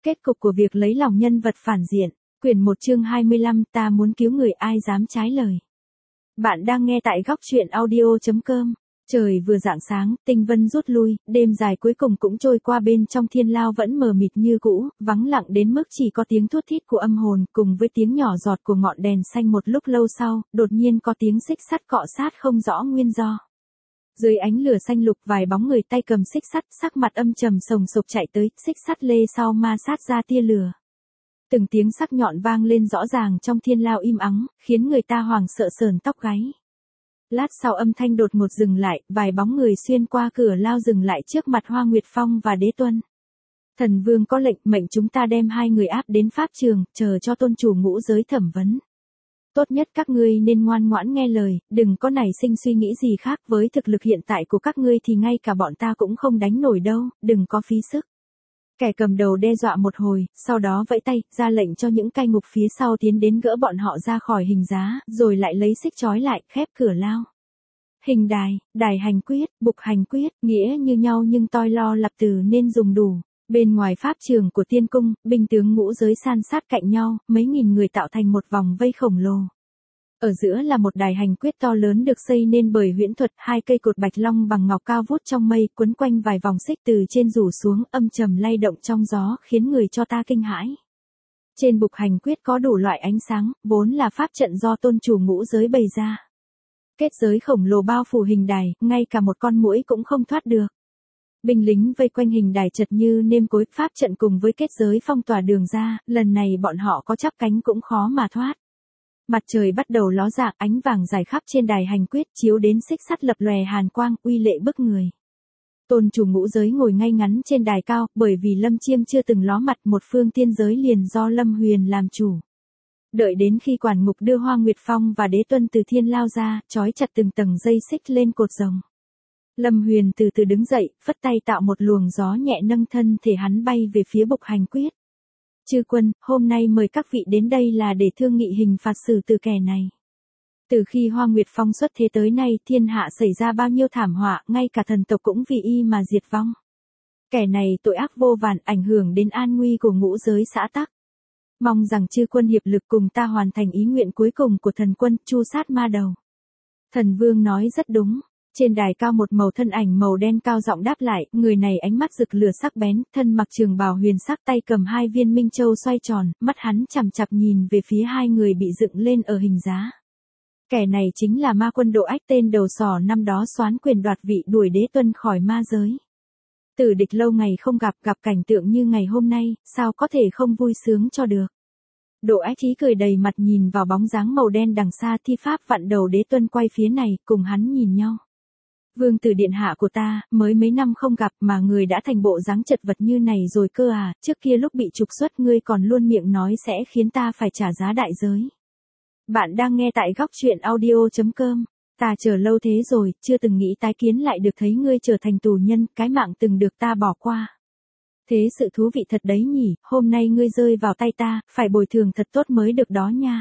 Kết cục của việc lấy lòng nhân vật phản diện. Quyển 1 chương 25, ta muốn cứu người ai dám trái lời. Bạn đang nghe tại góc truyện audio.com. Trời vừa rạng sáng, tinh vân rút lui, đêm dài cuối cùng cũng trôi qua, bên trong thiên lao vẫn mờ mịt như cũ, vắng lặng đến mức chỉ có tiếng thút thít của âm hồn cùng với tiếng nhỏ giọt của ngọn đèn xanh. Một lúc lâu sau, đột nhiên có tiếng xích sắt cọ sát không rõ nguyên do. Dưới ánh lửa xanh lục, vài bóng người tay cầm xích sắt, sắc mặt âm trầm sồng sộc chạy tới, xích sắt lê sau ma sát ra tia lửa. Từng tiếng sắc nhọn vang lên rõ ràng trong thiên lao im ắng, khiến người ta hoảng sợ sờn tóc gáy. Lát sau âm thanh đột ngột dừng lại, vài bóng người xuyên qua cửa lao dừng lại trước mặt Hoa Nguyệt Phong và Đế Tuân. Thần vương có lệnh, mệnh chúng ta đem hai người áp đến pháp trường, chờ cho tôn chủ ngũ giới thẩm vấn. Tốt nhất các ngươi nên ngoan ngoãn nghe lời, đừng có nảy sinh suy nghĩ gì khác, với thực lực hiện tại của các ngươi thì ngay cả bọn ta cũng không đánh nổi đâu, đừng có phí sức. Kẻ cầm đầu đe dọa một hồi, sau đó vẫy tay, ra lệnh cho những cai ngục phía sau tiến đến gỡ bọn họ ra khỏi hình giá, rồi lại lấy xích trói lại, khép cửa lao. Hình đài, đài hành quyết, bục hành quyết, nghĩa như nhau nhưng toi lo lập từ nên dùng đủ. Bên ngoài pháp trường của tiên cung, binh tướng ngũ giới san sát cạnh nhau, mấy nghìn người tạo thành một vòng vây khổng lồ. Ở giữa là một đài hành quyết to lớn được xây nên bởi huyễn thuật, hai cây cột bạch long bằng ngọc cao vút trong mây, quấn quanh vài vòng xích từ trên rủ xuống, âm trầm lay động trong gió, khiến người cho ta kinh hãi. Trên bục hành quyết có đủ loại ánh sáng, vốn là pháp trận do tôn chủ ngũ giới bày ra. Kết giới khổng lồ bao phủ hình đài, ngay cả một con muỗi cũng không thoát được. Binh lính vây quanh hình đài chật như nêm cối, pháp trận cùng với kết giới phong tỏa đường ra, lần này bọn họ có chắp cánh cũng khó mà thoát. Mặt trời bắt đầu ló dạng, ánh vàng rải khắp trên đài hành quyết, chiếu đến xích sắt lập lòe hàn quang, uy lệ bức người. Tôn chủ ngũ giới ngồi ngay ngắn trên đài cao, bởi vì Lâm Chiêm chưa từng ló mặt, một phương tiên giới liền do Lâm Huyền làm chủ. Đợi đến khi quản ngục đưa Hoa Nguyệt Phong và Đế Tuân từ thiên lao ra, trói chặt từng tầng dây xích lên cột rồng. Lâm Huyền từ từ đứng dậy, phất tay tạo một luồng gió nhẹ nâng thân thể hắn bay về phía bục hành quyết. Chư quân, hôm nay mời các vị đến đây là để thương nghị hình phạt xử từ kẻ này. Từ khi Hoa Nguyệt Phong xuất thế tới nay, thiên hạ xảy ra bao nhiêu thảm họa, ngay cả thần tộc cũng vì y mà diệt vong. Kẻ này tội ác vô vàn, ảnh hưởng đến an nguy của ngũ giới xã tắc. Mong rằng chư quân hiệp lực cùng ta hoàn thành ý nguyện cuối cùng của thần quân, tru sát ma đầu. Thần vương nói rất đúng. Trên đài cao một màu thân ảnh màu đen cao giọng đáp lại, người này ánh mắt rực lửa sắc bén, thân mặc trường bào huyền sắc, tay cầm hai viên minh châu xoay tròn, mắt hắn chằm chằm nhìn về phía hai người bị dựng lên ở hình giá. Kẻ này chính là ma quân Độ Ách, tên đầu sỏ năm đó soán quyền đoạt vị, đuổi Đế Tuân khỏi ma giới. Tử địch lâu ngày không gặp cảnh tượng như ngày hôm nay, sao có thể không vui sướng cho được. Độ Ách ý cười đầy mặt nhìn vào bóng dáng màu đen đằng xa, thi pháp vặn đầu Đế Tuân quay phía này, cùng hắn nhìn nhau. Vương tử điện hạ của ta, mới mấy năm không gặp mà người đã thành bộ dáng chật vật như này rồi cơ à, trước kia lúc bị trục xuất ngươi còn luôn miệng nói sẽ khiến ta phải trả giá đại giới. Bạn đang nghe tại góc truyện audio.com. Ta chờ lâu thế rồi, chưa từng nghĩ tái kiến lại được thấy ngươi trở thành tù nhân, cái mạng từng được ta bỏ qua. Thế sự thú vị thật đấy nhỉ, hôm nay ngươi rơi vào tay ta, phải bồi thường thật tốt mới được đó nha.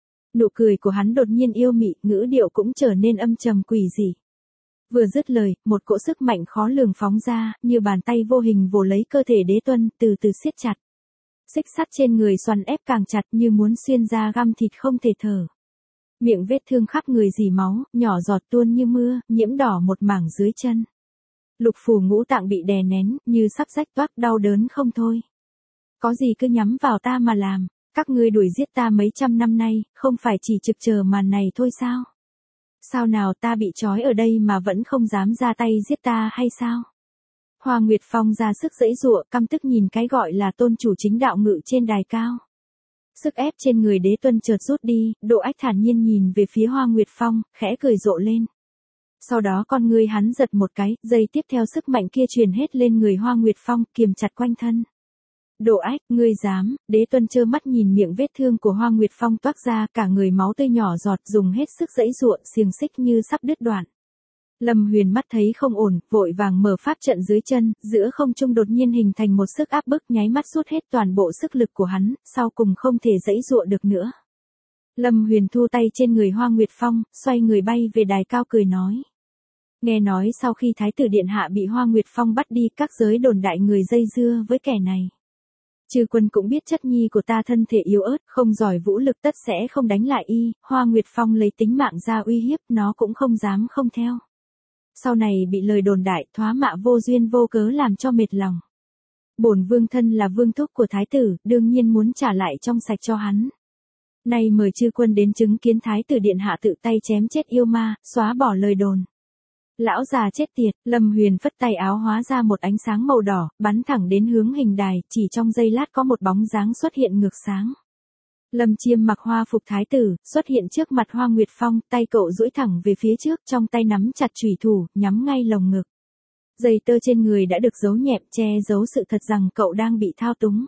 Nụ cười của hắn đột nhiên yêu mị, ngữ điệu cũng trở nên âm trầm quỷ dị. Vừa dứt lời, một cỗ sức mạnh khó lường phóng ra, như bàn tay vô hình vồ lấy cơ thể Đế Tuân, từ từ siết chặt. Xích sắt trên người xoắn ép càng chặt, như muốn xuyên ra găm thịt không thể thở. Miệng vết thương khắp người rỉ máu, nhỏ giọt tuôn như mưa, nhiễm đỏ một mảng dưới chân. Lục phủ ngũ tạng bị đè nén, như sắp rách toác, đau đớn không thôi. Có gì cứ nhắm vào ta mà làm, các ngươi đuổi giết ta mấy trăm năm nay, không phải chỉ trực chờ màn này thôi sao? Sao nào, ta bị trói ở đây mà vẫn không dám ra tay giết ta hay sao? Hoa Nguyệt Phong ra sức giãy giụa, căm tức nhìn cái gọi là tôn chủ chính đạo ngự trên đài cao. Sức ép trên người Đế Tuân chợt rút đi, Độ Ách thản nhiên nhìn về phía Hoa Nguyệt Phong, khẽ cười rộ lên. Sau đó con ngươi hắn giật một cái, giây tiếp theo sức mạnh kia truyền hết lên người Hoa Nguyệt Phong, kiềm chặt quanh thân. Độ Ách, ngươi dám? Đế Tuân trơ mắt nhìn miệng vết thương của Hoa Nguyệt Phong toác ra, cả người máu tươi nhỏ giọt, dùng hết sức giãy giụa, xiềng xích như sắp đứt đoạn. Lâm Huyền mắt thấy không ổn, vội vàng mở pháp trận dưới chân, giữa không trung đột nhiên hình thành một sức áp bức, nháy mắt rút hết toàn bộ sức lực của hắn, sau cùng không thể giãy giụa được nữa. Lâm Huyền thu tay trên người Hoa Nguyệt Phong, xoay người bay về đài cao cười nói. Nghe nói sau khi Thái tử điện hạ bị Hoa Nguyệt Phong bắt đi, các giới đồn đại người dây dưa với kẻ này. Chư Quân cũng biết chất nhi của ta thân thể yếu ớt, không giỏi vũ lực tất sẽ không đánh lại y, Hoa Nguyệt Phong lấy tính mạng ra uy hiếp, nó cũng không dám không theo. Sau này bị lời đồn đại thoá mạ vô duyên vô cớ làm cho mệt lòng. Bổn vương thân là vương thúc của thái tử, đương nhiên muốn trả lại trong sạch cho hắn. Nay mời chư quân đến chứng kiến thái tử điện hạ tự tay chém chết yêu ma, xóa bỏ lời đồn. Lão già chết tiệt, Lâm Huyền phất tay áo hóa ra một ánh sáng màu đỏ, bắn thẳng đến hướng hình đài, chỉ trong giây lát có một bóng dáng xuất hiện ngược sáng. Lâm Chiêm mặc hoa phục thái tử, xuất hiện trước mặt Hoa Nguyệt Phong, tay cậu duỗi thẳng về phía trước, trong tay nắm chặt chùy thủ, nhắm ngay lồng ngực. Dây tơ trên người đã được giấu nhẹm, che giấu sự thật rằng cậu đang bị thao túng.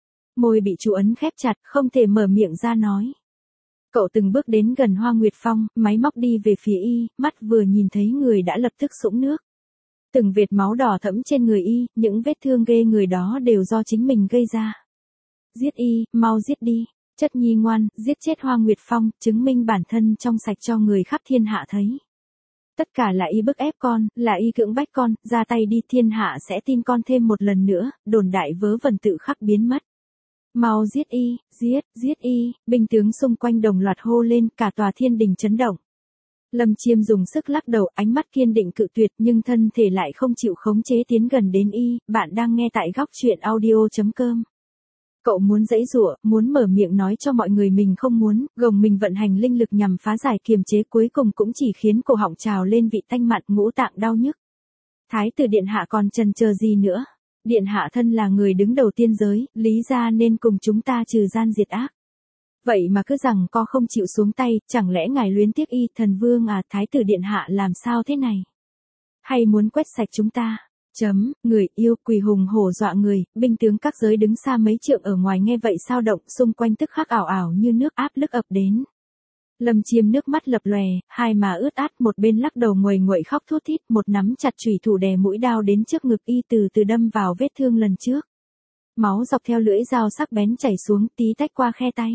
Môi bị chú ấn khép chặt, không thể mở miệng ra nói. Cậu từng bước đến gần Hoa Nguyệt Phong, máy móc đi về phía y, mắt vừa nhìn thấy người đã lập tức sũng nước. Từng vệt máu đỏ thẫm trên người y, những vết thương ghê người đó đều do chính mình gây ra. Giết y, mau giết đi, chất nhi ngoan, giết chết Hoa Nguyệt Phong, chứng minh bản thân trong sạch cho người khắp thiên hạ thấy. Tất cả là y bức ép con, là y cưỡng bách con, ra tay đi thiên hạ sẽ tin con thêm một lần nữa, đồn đại vớ vẩn tự khắc biến mất. Mau giết y, giết y, binh tướng xung quanh đồng loạt hô lên, cả tòa thiên đình chấn động. Lâm Chiêm dùng sức lắc đầu, ánh mắt kiên định cự tuyệt nhưng thân thể lại không chịu khống chế tiến gần đến y, bạn đang nghe tại góc truyện audio.com. Cậu muốn giãy giụa, muốn mở miệng nói cho mọi người mình không muốn, gồng mình vận hành linh lực nhằm phá giải kiềm chế cuối cùng cũng chỉ khiến cổ họng trào lên vị tanh mặn ngũ tạng đau nhức. Thái tử điện hạ còn chần chờ gì nữa? Điện hạ thân là người đứng đầu tiên giới, lý ra nên cùng chúng ta trừ gian diệt ác. Vậy mà cứ rằng co không chịu xuống tay, chẳng lẽ ngài luyến tiếc y, thần vương à, thái tử điện hạ làm sao thế này? Hay muốn quét sạch chúng ta? Người yêu quỳ hùng hổ dọa người, binh tướng các giới đứng xa mấy trượng ở ngoài nghe vậy sao động, xung quanh tức khắc ảo ảo như nước áp lực ập đến. Lâm Chiêm nước mắt lập lòe, hai má ướt át, một bên lắc đầu nguầy nguậy khóc thút thít, một nắm chặt chùy thủ đè mũi đao đến trước ngực y từ từ đâm vào vết thương lần trước. Máu dọc theo lưỡi dao sắc bén chảy xuống tí tách qua khe tay.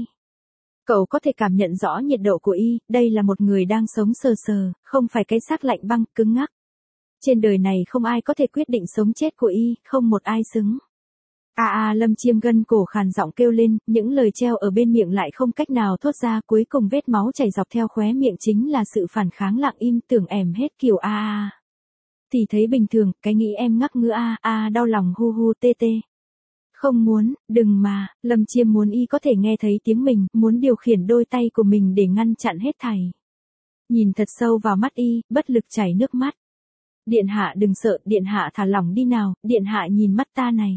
Cậu có thể cảm nhận rõ nhiệt độ của y, đây là một người đang sống sờ sờ, không phải cái xác lạnh băng, cứng ngắc. Trên đời này không ai có thể quyết định sống chết của y, không một ai xứng. Lâm Chiêm gân cổ khàn giọng kêu lên, những lời treo ở bên miệng lại không cách nào thốt ra, cuối cùng vết máu chảy dọc theo khóe miệng chính là sự phản kháng lặng im, tưởng ẻm hết kiểu Thì thấy bình thường, cái nghĩ em ngắc ngữ đau lòng hu hu tê tê. Không muốn, đừng mà, Lâm Chiêm muốn y có thể nghe thấy tiếng mình, muốn điều khiển đôi tay của mình để ngăn chặn hết thảy. Nhìn thật sâu vào mắt y, bất lực chảy nước mắt. Điện hạ đừng sợ, điện hạ thả lỏng đi nào, điện hạ nhìn mắt ta này.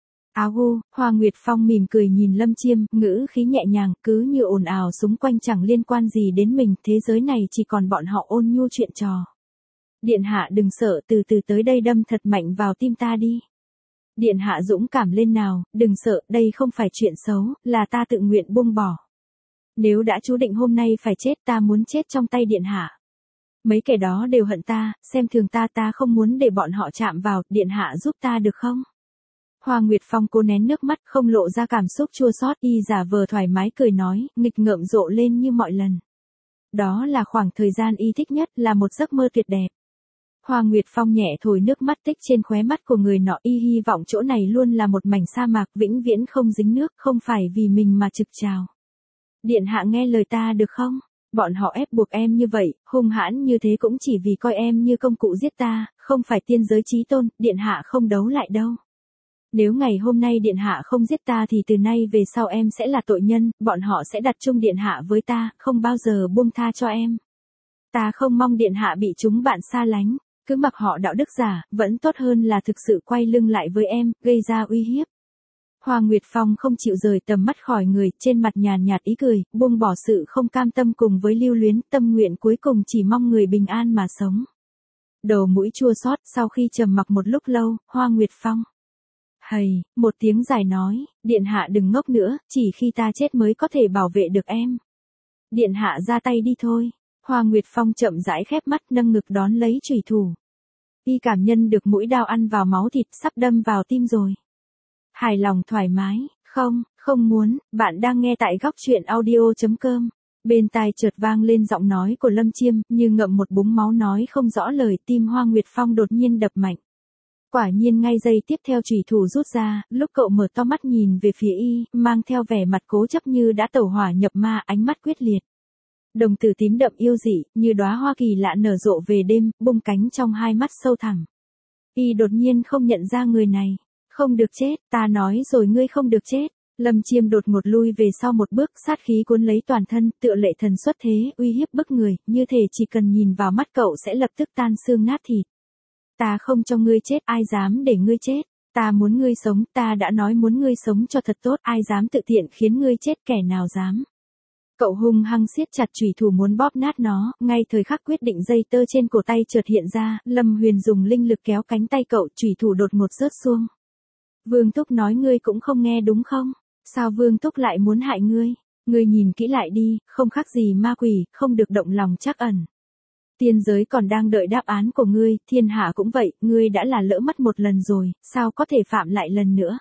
Hoa Nguyệt Phong mỉm cười nhìn Lâm Chiêm, ngữ khí nhẹ nhàng, cứ như ồn ào xung quanh chẳng liên quan gì đến mình, thế giới này chỉ còn bọn họ ôn nhu chuyện trò. Điện hạ đừng sợ, từ từ tới đây đâm thật mạnh vào tim ta đi. Điện hạ dũng cảm lên nào, đừng sợ, đây không phải chuyện xấu, là ta tự nguyện buông bỏ. Nếu đã chú định hôm nay phải chết, ta muốn chết trong tay điện hạ. Mấy kẻ đó đều hận ta, xem thường ta, ta không muốn để bọn họ chạm vào, điện hạ giúp ta được không? Hoa Nguyệt Phong cố nén nước mắt, không lộ ra cảm xúc chua xót, y giả vờ thoải mái cười nói, nghịch ngợm rộ lên như mọi lần. Đó là khoảng thời gian y thích nhất, là một giấc mơ tuyệt đẹp. Hoa Nguyệt Phong nhẹ thổi nước mắt tích trên khóe mắt của người nọ, y hy vọng chỗ này luôn là một mảnh sa mạc vĩnh viễn không dính nước, không phải vì mình mà trực trào. Điện hạ nghe lời ta được không? Bọn họ ép buộc em như vậy, hung hãn như thế cũng chỉ vì coi em như công cụ giết ta, không phải tiên giới chí tôn, điện hạ không đấu lại đâu. Nếu ngày hôm nay điện hạ không giết ta thì từ nay về sau em sẽ là tội nhân, bọn họ sẽ đặt chung điện hạ với ta, không bao giờ buông tha cho em. Ta không mong điện hạ bị chúng bạn xa lánh, cứ mặc họ đạo đức giả, vẫn tốt hơn là thực sự quay lưng lại với em, gây ra uy hiếp. Hoa Nguyệt Phong không chịu rời tầm mắt khỏi người, trên mặt nhàn nhạt ý cười, buông bỏ sự không cam tâm cùng với lưu luyến, tâm nguyện cuối cùng chỉ mong người bình an mà sống. Đầu mũi chua xót, sau khi trầm mặc một lúc lâu, Hoa Nguyệt Phong. Một tiếng dài nói, điện hạ đừng ngốc nữa, chỉ khi ta chết mới có thể bảo vệ được em. Điện hạ ra tay đi thôi. Hoa Nguyệt Phong chậm rãi khép mắt, nâng ngực đón lấy chùy thủ. Y cảm nhận được mũi đao ăn vào máu thịt, sắp đâm vào tim rồi. Hài lòng thoải mái, không muốn, bạn đang nghe tại góc truyện audio.com. Bên tai chợt vang lên giọng nói của Lâm Chiêm, như ngậm một búng máu nói không rõ lời, tim Hoa Nguyệt Phong đột nhiên đập mạnh. Quả nhiên ngay giây tiếp theo chủy thủ rút ra, lúc cậu mở to mắt nhìn về phía y, mang theo vẻ mặt cố chấp như đã tẩu hỏa nhập ma, ánh mắt quyết liệt. Đồng tử tím đậm yêu dị, như đóa hoa kỳ lạ nở rộ về đêm, bung cánh trong hai mắt sâu thẳm. Y đột nhiên không nhận ra người này. Không được chết, ta nói rồi ngươi không được chết. Lâm Chiêm đột ngột lui về sau một bước, sát khí cuốn lấy toàn thân, tựa lệ thần xuất thế, uy hiếp bức người, như thể chỉ cần nhìn vào mắt cậu sẽ lập tức tan xương nát thịt. Ta không cho ngươi chết, ai dám để ngươi chết. Ta muốn ngươi sống, ta đã nói muốn ngươi sống cho thật tốt, ai dám tự tiện khiến ngươi chết, kẻ nào dám. Cậu hung hăng siết chặt chủy thủ muốn bóp nát nó, ngay thời khắc quyết định dây tơ trên cổ tay chợt hiện ra, Lâm Huyền dùng linh lực kéo cánh tay cậu, chủy thủ đột ngột rớt xuông. Vương Túc nói ngươi cũng không nghe đúng không? Sao Vương Túc lại muốn hại ngươi? Ngươi nhìn kỹ lại đi, không khác gì ma quỷ, không được động lòng trắc ẩn. Tiên giới còn đang đợi đáp án của ngươi, thiên hạ cũng vậy, ngươi đã là lỡ mất một lần rồi, sao có thể phạm lại lần nữa?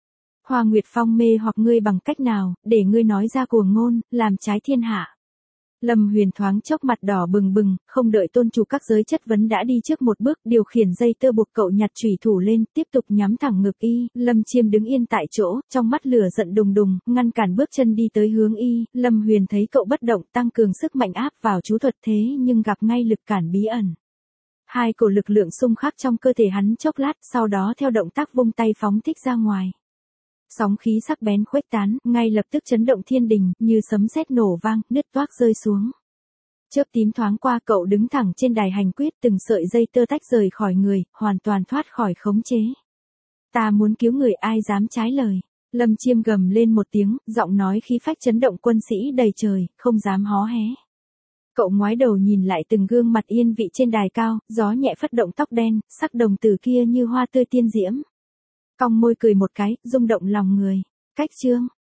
Hoa Nguyệt Phong mê hoặc ngươi bằng cách nào, để ngươi nói ra cuồng ngôn, làm trái thiên hạ. Lâm Huyền thoáng chốc mặt đỏ bừng bừng, không đợi tôn chủ các giới chất vấn đã đi trước một bước, điều khiển dây tơ buộc cậu nhặt chủy thủ lên, tiếp tục nhắm thẳng ngực y. Lâm Chiêm đứng yên tại chỗ, trong mắt lửa giận đùng đùng, ngăn cản bước chân đi tới hướng y. Lâm Huyền thấy cậu bất động, tăng cường sức mạnh áp vào chú thuật thế nhưng gặp ngay lực cản bí ẩn. Hai cổ lực lượng xung khắc trong cơ thể hắn chốc lát, sau đó theo động tác vung tay phóng thích ra ngoài. Sóng khí sắc bén khuếch tán, ngay lập tức chấn động thiên đình, như sấm sét nổ vang, nứt toác rơi xuống. Chớp tím thoáng qua, cậu đứng thẳng trên đài hành quyết, từng sợi dây tơ tách rời khỏi người, hoàn toàn thoát khỏi khống chế. Ta muốn cứu người, ai dám trái lời. Lâm Chiêm gầm lên một tiếng, giọng nói khí phách chấn động quân sĩ đầy trời, không dám hó hé. Cậu ngoái đầu nhìn lại từng gương mặt yên vị trên đài cao, gió nhẹ phất động tóc đen, sắc đồng tử kia như hoa tươi tiên diễm. Cong môi cười một cái, rung động lòng người. Cách chương